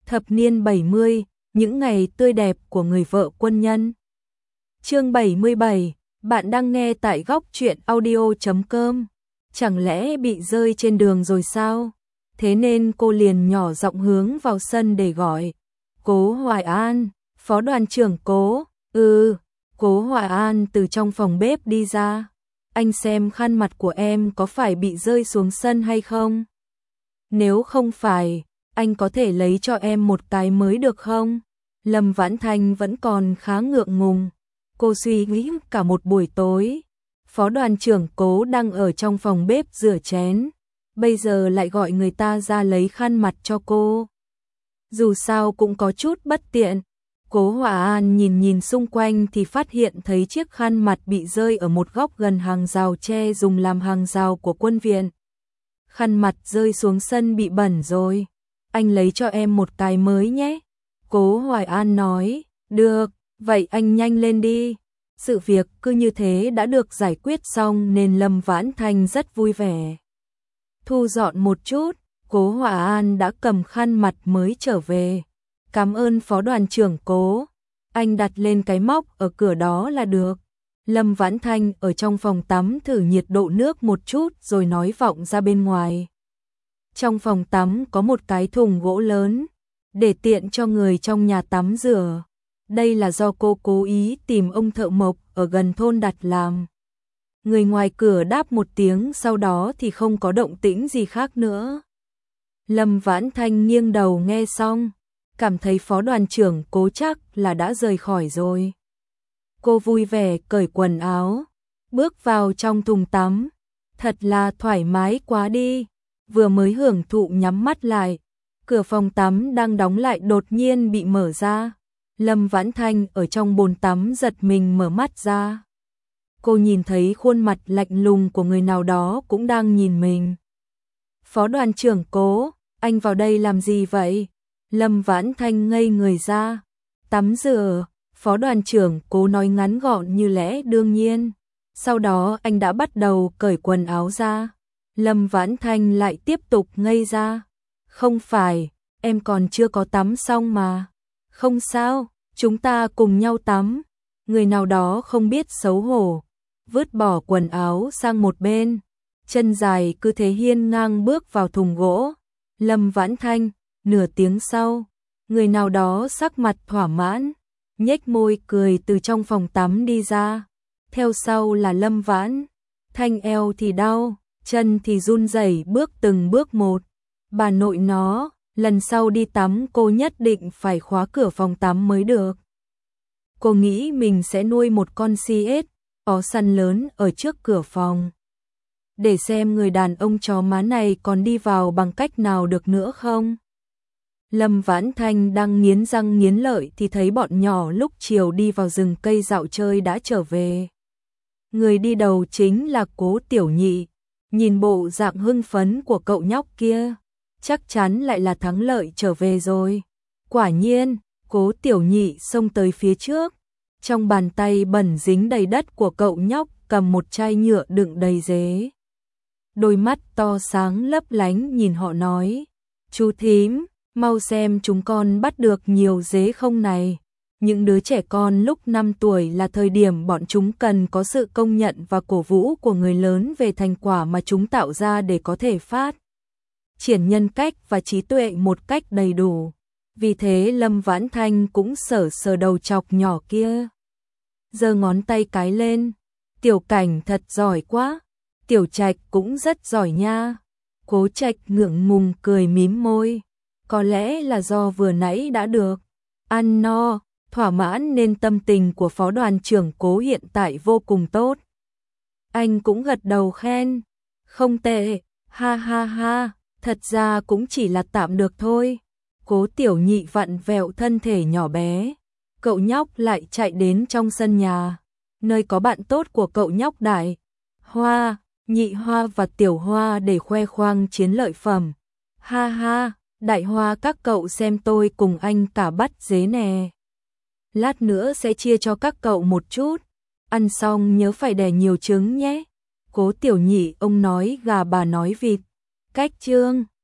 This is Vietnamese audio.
Thập niên 70, những ngày tươi đẹp của người vợ quân nhân. Chương 77, bạn đang nghe tại góc truyện audio.com. Chẳng lẽ bị rơi trên đường rồi sao? Thế nên cô liền nhỏ giọng hướng vào sân để gọi. Cố Hoài An, phó đoàn trưởng Cố. Cố Hoài An từ trong phòng bếp đi ra. Anh xem khăn mặt của em có phải bị rơi xuống sân hay không? Nếu không phải, anh có thể lấy cho em một cái mới được không? Lâm Vãn Thanh vẫn còn khá ngượng ngùng. Cô suy nghĩ cả một buổi tối. Phó đoàn trưởng Cố đang ở trong phòng bếp rửa chén. Bây giờ lại gọi người ta ra lấy khăn mặt cho cô. Dù sao cũng có chút bất tiện. Cố Hoài An nhìn xung quanh thì phát hiện thấy chiếc khăn mặt bị rơi ở một góc gần hàng rào tre dùng làm hàng rào của quân viện. Khăn mặt rơi xuống sân bị bẩn rồi. Anh lấy cho em một cái mới nhé. Cố Hoài An nói, được, vậy anh nhanh lên đi. Sự việc cứ như thế đã được giải quyết xong nên Lâm Vãn Thanh rất vui vẻ. Thu dọn một chút, Cố Hoài An đã cầm khăn mặt mới trở về. Cảm ơn phó đoàn trưởng Cố. Anh đặt lên cái móc ở cửa đó là được. Lâm Vãn Thanh ở trong phòng tắm thử nhiệt độ nước một chút rồi nói vọng ra bên ngoài. Trong phòng tắm có một cái thùng gỗ lớn, để tiện cho người trong nhà tắm rửa. Đây là do cô cố ý tìm ông thợ mộc ở gần thôn đặt làm. Người ngoài cửa đáp một tiếng sau đó thì không có động tĩnh gì khác nữa. Lâm Vãn Thanh nghiêng đầu nghe xong, cảm thấy phó đoàn trưởng Cố chắc là đã rời khỏi rồi. Cô vui vẻ cởi quần áo, bước vào trong thùng tắm. Thật là thoải mái quá đi. Vừa mới hưởng thụ nhắm mắt lại, cửa phòng tắm đang đóng lại đột nhiên bị mở ra. Lâm Vãn Thanh ở trong bồn tắm giật mình mở mắt ra. Cô nhìn thấy khuôn mặt lạnh lùng của người nào đó cũng đang nhìn mình. Phó đoàn trưởng Cố, anh vào đây làm gì vậy? Lâm Vãn Thanh ngây người ra. Tắm rửa, phó đoàn trưởng Cố nói ngắn gọn như lẽ đương nhiên. Sau đó anh đã bắt đầu cởi quần áo ra. Lâm Vãn Thanh lại tiếp tục ngây ra. Không phải, em còn chưa có tắm xong mà. Không sao, chúng ta cùng nhau tắm. Người nào đó không biết xấu hổ, vứt bỏ quần áo sang một bên. Chân dài cứ thế hiên ngang bước vào thùng gỗ. Lâm Vãn Thanh, nửa tiếng sau, người nào đó sắc mặt thỏa mãn, nhếch môi cười từ trong phòng tắm đi ra. Theo sau là Lâm Vãn Thanh eo thì đau, chân thì run rẩy bước từng bước một. Bà nội nó, lần sau đi tắm cô nhất định phải khóa cửa phòng tắm mới được. Cô nghĩ mình sẽ nuôi một con CS, ó săn lớn ở trước cửa phòng. Để xem người đàn ông chó má này còn đi vào bằng cách nào được nữa không. Lâm Vãn Thanh đang nghiến răng nghiến lợi thì thấy bọn nhỏ lúc chiều đi vào rừng cây dạo chơi đã trở về. Người đi đầu chính là Cố Tiểu Nhị. Nhìn bộ dạng hưng phấn của cậu nhóc kia, chắc chắn lại là thắng lợi trở về rồi. Quả nhiên, Cố Tiểu Nhị xông tới phía trước. Trong bàn tay bẩn dính đầy đất của cậu nhóc cầm một chai nhựa đựng đầy dế. Đôi mắt to sáng lấp lánh nhìn họ nói, chú thím, mau xem chúng con bắt được nhiều dế không này. Những đứa trẻ con lúc 5 tuổi là thời điểm bọn chúng cần có sự công nhận và cổ vũ của người lớn về thành quả mà chúng tạo ra để có thể phát triển nhân cách và trí tuệ một cách đầy đủ. Vì thế Lâm Vãn Thanh cũng sờ đầu chọc nhỏ kia. Giơ ngón tay cái lên. Tiểu Cảnh thật giỏi quá. Tiểu Trạch cũng rất giỏi nha. Cố Trạch ngượng ngùng cười mím môi. Có lẽ là do vừa nãy đã được ăn no, thỏa mãn nên tâm tình của phó đoàn trưởng Cố hiện tại vô cùng tốt. Anh cũng gật đầu khen. Không tệ, ha ha ha, thật ra cũng chỉ là tạm được thôi. Cố Tiểu Nhị vặn vẹo thân thể nhỏ bé. Cậu nhóc lại chạy đến trong sân nhà, nơi có bạn tốt của cậu nhóc Đại Hoa, Nhị Hoa và Tiểu Hoa để khoe khoang chiến lợi phẩm. Ha ha, Đại Hoa các cậu xem tôi cùng anh cả bắt dế nè. Lát nữa sẽ chia cho các cậu một chút. Ăn xong nhớ phải đẻ nhiều trứng nhé. Cố Tiểu Nhị ông nói gà bà nói vịt. Cách chương